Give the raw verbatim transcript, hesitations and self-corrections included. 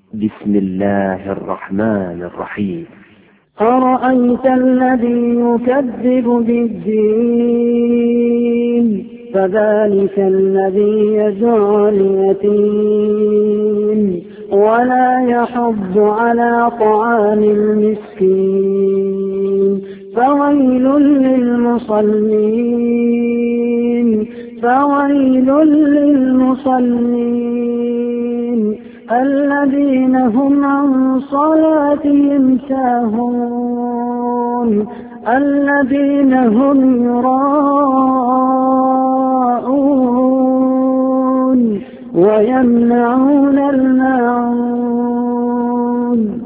بسم الله الرحمن الرحيم. أرأيت الذي يكذب بالدين فذلك الذي يدعو اليتيم ولا يحض على طعام المسكين فويل للمصلين فويل للمصلين الذين هم عن صلاتهم ساهون الذين هم يراءون ويمنعون الماعون